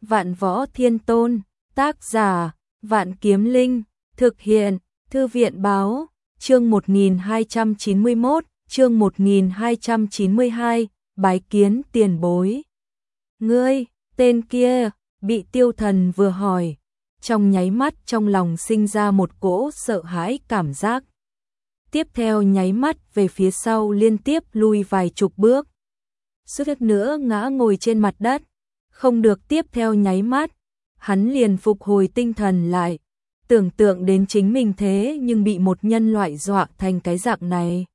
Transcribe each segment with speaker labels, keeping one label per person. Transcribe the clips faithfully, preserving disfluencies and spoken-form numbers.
Speaker 1: Vạn Võ Thiên Tôn, tác giả, Vạn Kiếm Linh, thực hiện, Thư viện báo, chương một nghìn hai trăm chín mươi mốt, chương một nghìn hai trăm chín mươi hai, bái kiến tiền bối. Ngươi, tên kia, bị Tiêu Thần vừa hỏi, trong nháy mắt trong lòng sinh ra một cỗ sợ hãi cảm giác. Tiếp theo nháy mắt về phía sau liên tiếp lui vài chục bước. Suýt nữa ngã ngồi trên mặt đất, không được tiếp theo nháy mắt, hắn liền phục hồi tinh thần lại, tưởng tượng đến chính mình thế nhưng bị một nhân loại dọa thành cái dạng này.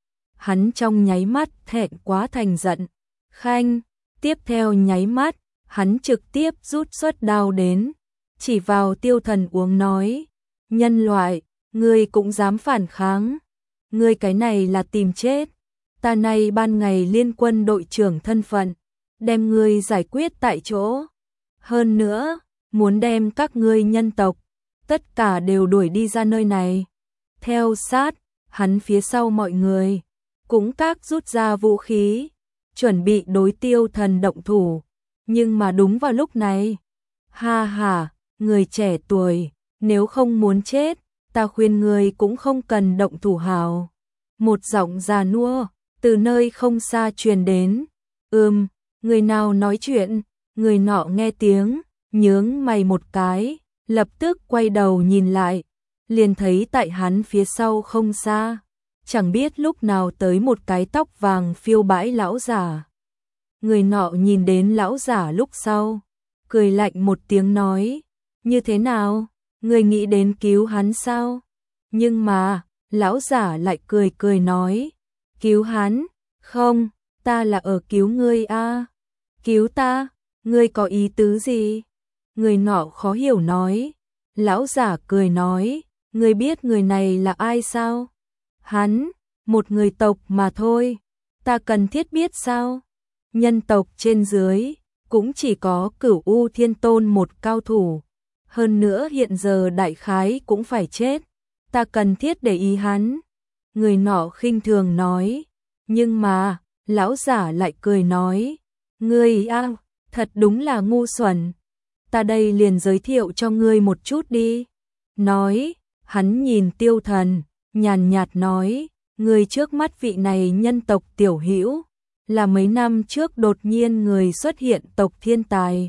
Speaker 1: Hắn trong nháy mắt thẹn quá thành giận, khanh, tiếp theo nháy mắt, hắn trực tiếp rút xuất đao đến, chỉ vào Tiêu Thần uống nói, nhân loại, ngươi cũng dám phản kháng, ngươi cái này là tìm chết, ta này ban ngày liên quân đội trưởng thân phận, đem ngươi giải quyết tại chỗ, hơn nữa, muốn đem các ngươi nhân tộc, tất cả đều đuổi đi ra nơi này. Theo sát, hắn phía sau mọi người, cũng các rút ra vũ khí, chuẩn bị đối Tiêu Thần động thủ, nhưng mà đúng vào lúc này, ha ha, người trẻ tuổi, nếu không muốn chết, ta khuyên người cũng không cần động thủ hào. Một giọng già nua, từ nơi không xa truyền đến, ừm, người nào nói chuyện, người nọ nghe tiếng, nhướng mày một cái, lập tức quay đầu nhìn lại, liền thấy tại hắn phía sau không xa, chẳng biết lúc nào tới một cái tóc vàng phiêu bãi lão giả. Người nọ nhìn đến lão giả lúc sau, cười lạnh một tiếng nói, như thế nào, người nghĩ đến cứu hắn sao? Nhưng mà, lão giả lại cười cười nói, cứu hắn, không, ta là ở cứu ngươi a. Cứu ta, ngươi có ý tứ gì? Người nọ khó hiểu nói, lão giả cười nói, ngươi biết người này là ai sao? Hắn, một người tộc mà thôi, ta cần thiết biết sao? Nhân tộc trên dưới, cũng chỉ có Cửu U Thiên Tôn một cao thủ, hơn nữa hiện giờ đại khái cũng phải chết, ta cần thiết để ý hắn. Người nọ khinh thường nói, nhưng mà, lão giả lại cười nói, ngươi a, thật đúng là ngu xuẩn, ta đây liền giới thiệu cho ngươi một chút đi. Nói, hắn nhìn Tiêu Thần, nhàn nhạt nói, người trước mắt vị này nhân tộc tiểu hữu, là mấy năm trước đột nhiên người xuất hiện tộc thiên tài.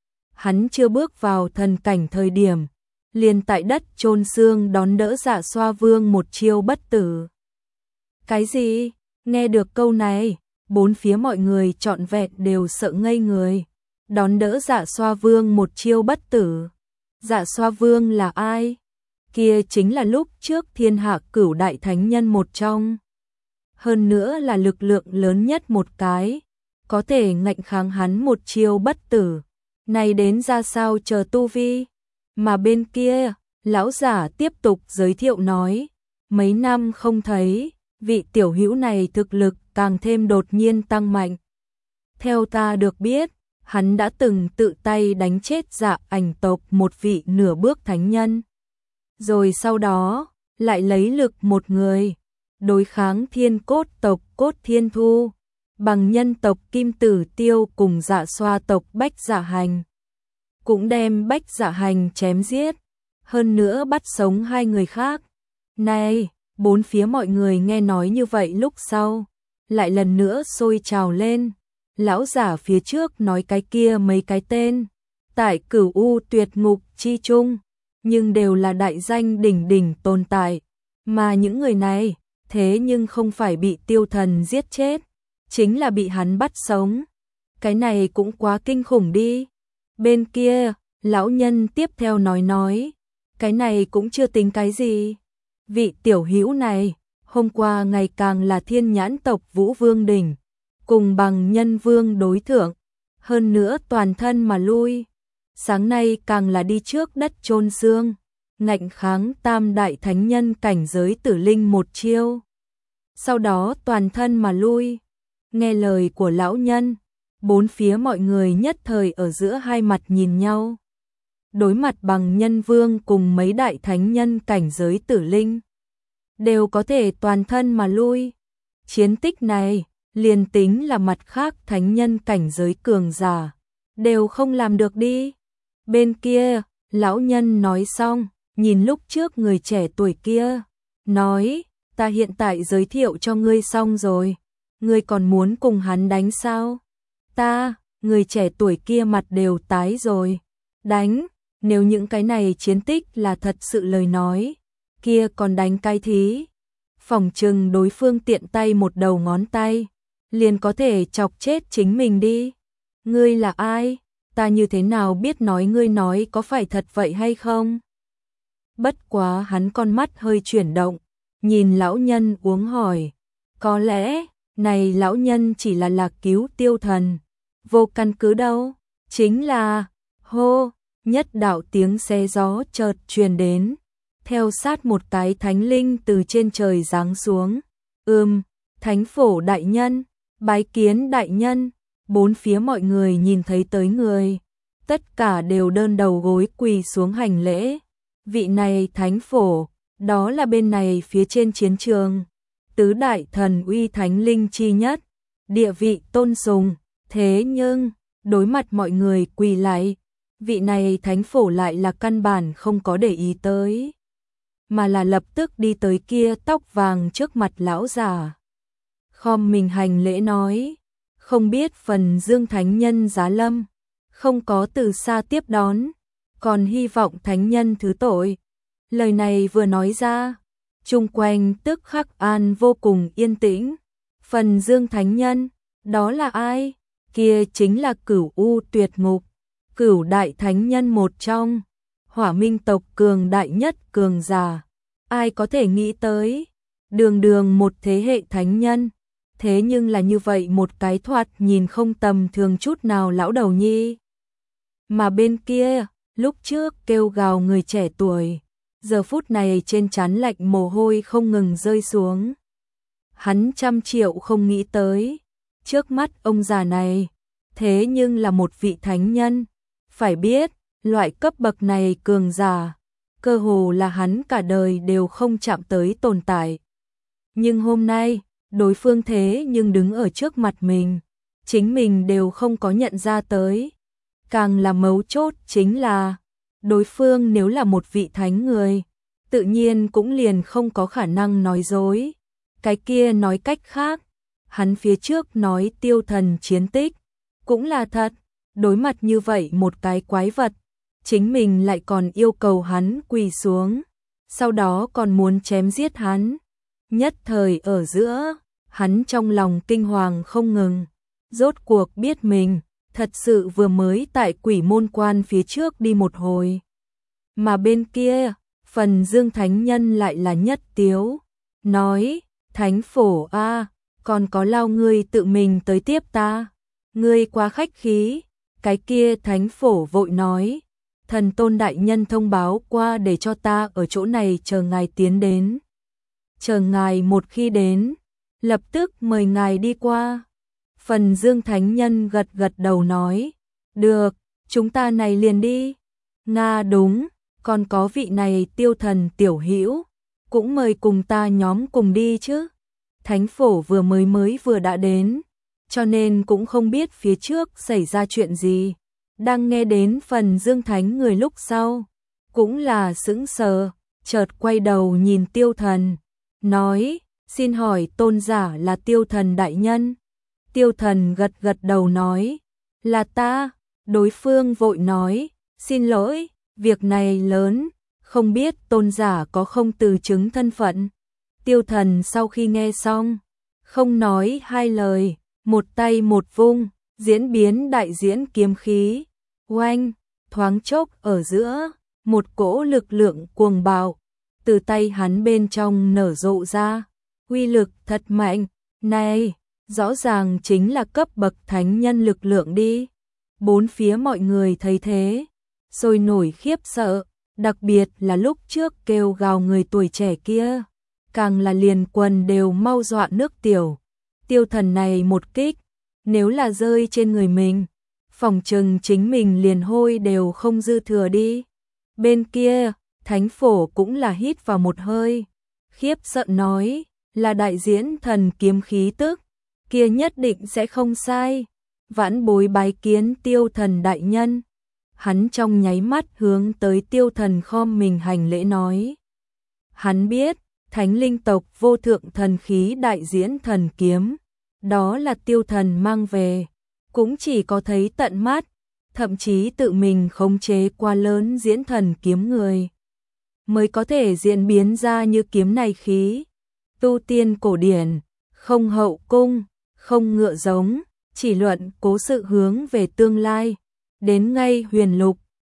Speaker 1: Hắn chưa bước vào thần cảnh thời điểm, liền tại đất chôn xương đón đỡ Dạ Xoa Vương một chiêu bất tử. Cái gì? Nghe được câu này, bốn phía mọi người trọn vẹn đều sợ ngây người. Đón đỡ Dạ Xoa Vương một chiêu bất tử. Dạ Xoa Vương là ai? Kia chính là lúc trước thiên hạ cửu đại thánh nhân một trong. Hơn nữa là lực lượng lớn nhất một cái, có thể ngạnh kháng hắn một chiêu bất tử. Này đến ra sao chờ tu vi? Mà bên kia, lão giả tiếp tục giới thiệu nói, mấy năm không thấy, vị tiểu hữu này thực lực càng thêm đột nhiên tăng mạnh. Theo ta được biết, hắn đã từng tự tay đánh chết Dạ Ảnh tộc một vị nửa bước thánh nhân. Rồi sau đó, lại lấy lực một người, đối kháng thiên cốt tộc Cốt Thiên Thu, bằng nhân tộc Kim Tử Tiêu cùng Dạ Xoa tộc Bách Dạ Hành. Cũng đem Bách Dạ Hành chém giết, hơn nữa bắt sống hai người khác. Này, bốn phía mọi người nghe nói như vậy lúc sau, lại lần nữa sôi trào lên. Lão giả phía trước nói cái kia mấy cái tên, tại Cửu U Tuyệt Ngục chi chung, nhưng đều là đại danh đỉnh đỉnh tồn tại, mà những người này, thế nhưng không phải bị Tiêu Thần giết chết, chính là bị hắn bắt sống. Cái này cũng quá kinh khủng đi. Bên kia, lão nhân tiếp theo nói nói, cái này cũng chưa tính cái gì. Vị tiểu hữu này, hôm qua ngày càng là thiên nhãn tộc Vũ Vương đỉnh, cùng bằng nhân vương đối thượng, hơn nữa toàn thân mà lui. Sáng nay càng là đi trước đất chôn xương, ngạnh kháng tam đại thánh nhân cảnh giới tử linh một chiêu. Sau đó toàn thân mà lui. Nghe lời của lão nhân, bốn phía mọi người nhất thời ở giữa hai mặt nhìn nhau. Đối mặt bằng nhân vương cùng mấy đại thánh nhân cảnh giới tử linh, đều có thể toàn thân mà lui. Chiến tích này, liền tính là mặt khác thánh nhân cảnh giới cường giả, đều không làm được đi. Bên kia, lão nhân nói xong, nhìn lúc trước người trẻ tuổi kia, nói, ta hiện tại giới thiệu cho ngươi xong rồi, ngươi còn muốn cùng hắn đánh sao? Ta, người trẻ tuổi kia mặt đều tái rồi. Đánh, nếu những cái này chiến tích là thật sự lời nói, kia còn đánh cái thí. Phỏng chừng đối phương tiện tay một đầu ngón tay, liền có thể chọc chết chính mình đi. Ngươi là ai? Ta như thế nào biết nói ngươi nói có phải thật vậy hay không? Bất quá hắn con mắt hơi chuyển động, nhìn lão nhân uống hỏi. Có lẽ, này lão nhân chỉ là lạc cứu tiêu thần. Vô căn cứ đâu, chính là, hô, nhất đạo tiếng xe gió chợt truyền đến. Theo sát một cái thánh linh từ trên trời giáng xuống. Ừm, thánh phổ đại nhân, bái kiến đại nhân. Bốn phía mọi người nhìn thấy tới người, tất cả đều đơn đầu gối quỳ xuống hành lễ. Vị này thánh phổ, đó là bên này phía trên chiến trường, tứ đại thần uy thánh linh chi nhất, địa vị tôn sùng. Thế nhưng, đối mặt mọi người quỳ lại, vị này thánh phổ lại là căn bản không có để ý tới, mà là lập tức đi tới kia tóc vàng trước mặt lão già. Khom mình hành lễ nói, không biết phần dương thánh nhân giá lâm, không có từ xa tiếp đón, còn hy vọng thánh nhân thứ tội. Lời này vừa nói ra, chung quanh tức khắc an vô cùng yên tĩnh. Phần dương thánh nhân, đó là ai? Kia chính là Cửu U Tuyệt Ngục, Cửu đại thánh nhân một trong, Hỏa Minh tộc cường đại nhất cường giả. Ai có thể nghĩ tới, đường đường một thế hệ thánh nhân, thế nhưng là như vậy một cái thoạt nhìn không tầm thường chút nào lão đầu nhi. Mà bên kia, lúc trước kêu gào người trẻ tuổi, giờ phút này trên trán lạnh mồ hôi không ngừng rơi xuống. Hắn trăm triệu không nghĩ tới, trước mắt ông già này, thế nhưng là một vị thánh nhân. Phải biết, loại cấp bậc này cường giả, cơ hồ là hắn cả đời đều không chạm tới tồn tại. Nhưng hôm nay, đối phương thế nhưng đứng ở trước mặt mình, chính mình đều không có nhận ra tới. Càng là mấu chốt chính là, đối phương nếu là một vị thánh người, tự nhiên cũng liền không có khả năng nói dối. Cái kia nói cách khác, hắn phía trước nói tiêu thần chiến tích, cũng là thật. Đối mặt như vậy một cái quái vật, chính mình lại còn yêu cầu hắn quỳ xuống, sau đó còn muốn chém giết hắn. Nhất thời ở giữa, hắn trong lòng kinh hoàng không ngừng, rốt cuộc biết mình thật sự vừa mới tại quỷ môn quan phía trước đi một hồi. Mà bên kia, phần dương thánh nhân lại là nhất tiếu, nói, thánh phổ a, còn có lao ngươi tự mình tới tiếp ta, ngươi quá khách khí. Cái kia thánh phổ vội nói, thần tôn đại nhân thông báo qua để cho ta ở chỗ này chờ ngài tiến đến. Chờ ngài một khi đến, lập tức mời ngài đi qua. Phần dương thánh nhân gật gật đầu nói, được, chúng ta này liền đi. Nga đúng, còn có vị này tiêu thần tiểu hữu, cũng mời cùng ta nhóm cùng đi chứ. Thánh phổ vừa mới mới vừa đã đến, cho nên cũng không biết phía trước xảy ra chuyện gì. Đang nghe đến phần dương thánh người lúc sau, cũng là sững sờ, chợt quay đầu nhìn tiêu thần, nói, xin hỏi tôn giả là tiêu thần đại nhân. Tiêu thần gật gật đầu nói, là ta. Đối phương vội nói, xin lỗi, việc này lớn, không biết tôn giả có không từ chứng thân phận. Tiêu thần sau khi nghe xong, không nói hai lời, một tay một vung, diễn biến đại diễn kiếm khí, oanh, thoáng chốc ở giữa, một cỗ lực lượng cuồng bạo, từ tay hắn bên trong nở rộ ra, uy lực thật mạnh, này, rõ ràng chính là cấp bậc thánh nhân lực lượng đi. Bốn phía mọi người thấy thế, sôi nổi khiếp sợ, đặc biệt là lúc trước kêu gào người tuổi trẻ kia, càng là liền quần đều mau dọa nước tiểu. Tiêu thần này một kích, nếu là rơi trên người mình, phòng trừng chính mình liền hôi đều không dư thừa đi. Bên kia, thánh phổ cũng là hít vào một hơi, khiếp sợ nói, là đại diễn thần kiếm khí tức, kia nhất định sẽ không sai. Vãn bối bái kiến Tiêu Thần đại nhân. Hắn trong nháy mắt hướng tới Tiêu Thần khom mình hành lễ nói. Hắn biết, Thánh linh tộc vô thượng thần khí đại diễn thần kiếm, đó là Tiêu Thần mang về, cũng chỉ có thấy tận mắt, thậm chí tự mình khống chế qua lớn diễn thần kiếm người, mới có thể diễn biến ra như kiếm này khí. Tu tiên cổ điển, không hậu cung, không ngựa giống, chỉ luận cố sự hướng về tương lai, đến ngay huyền lục,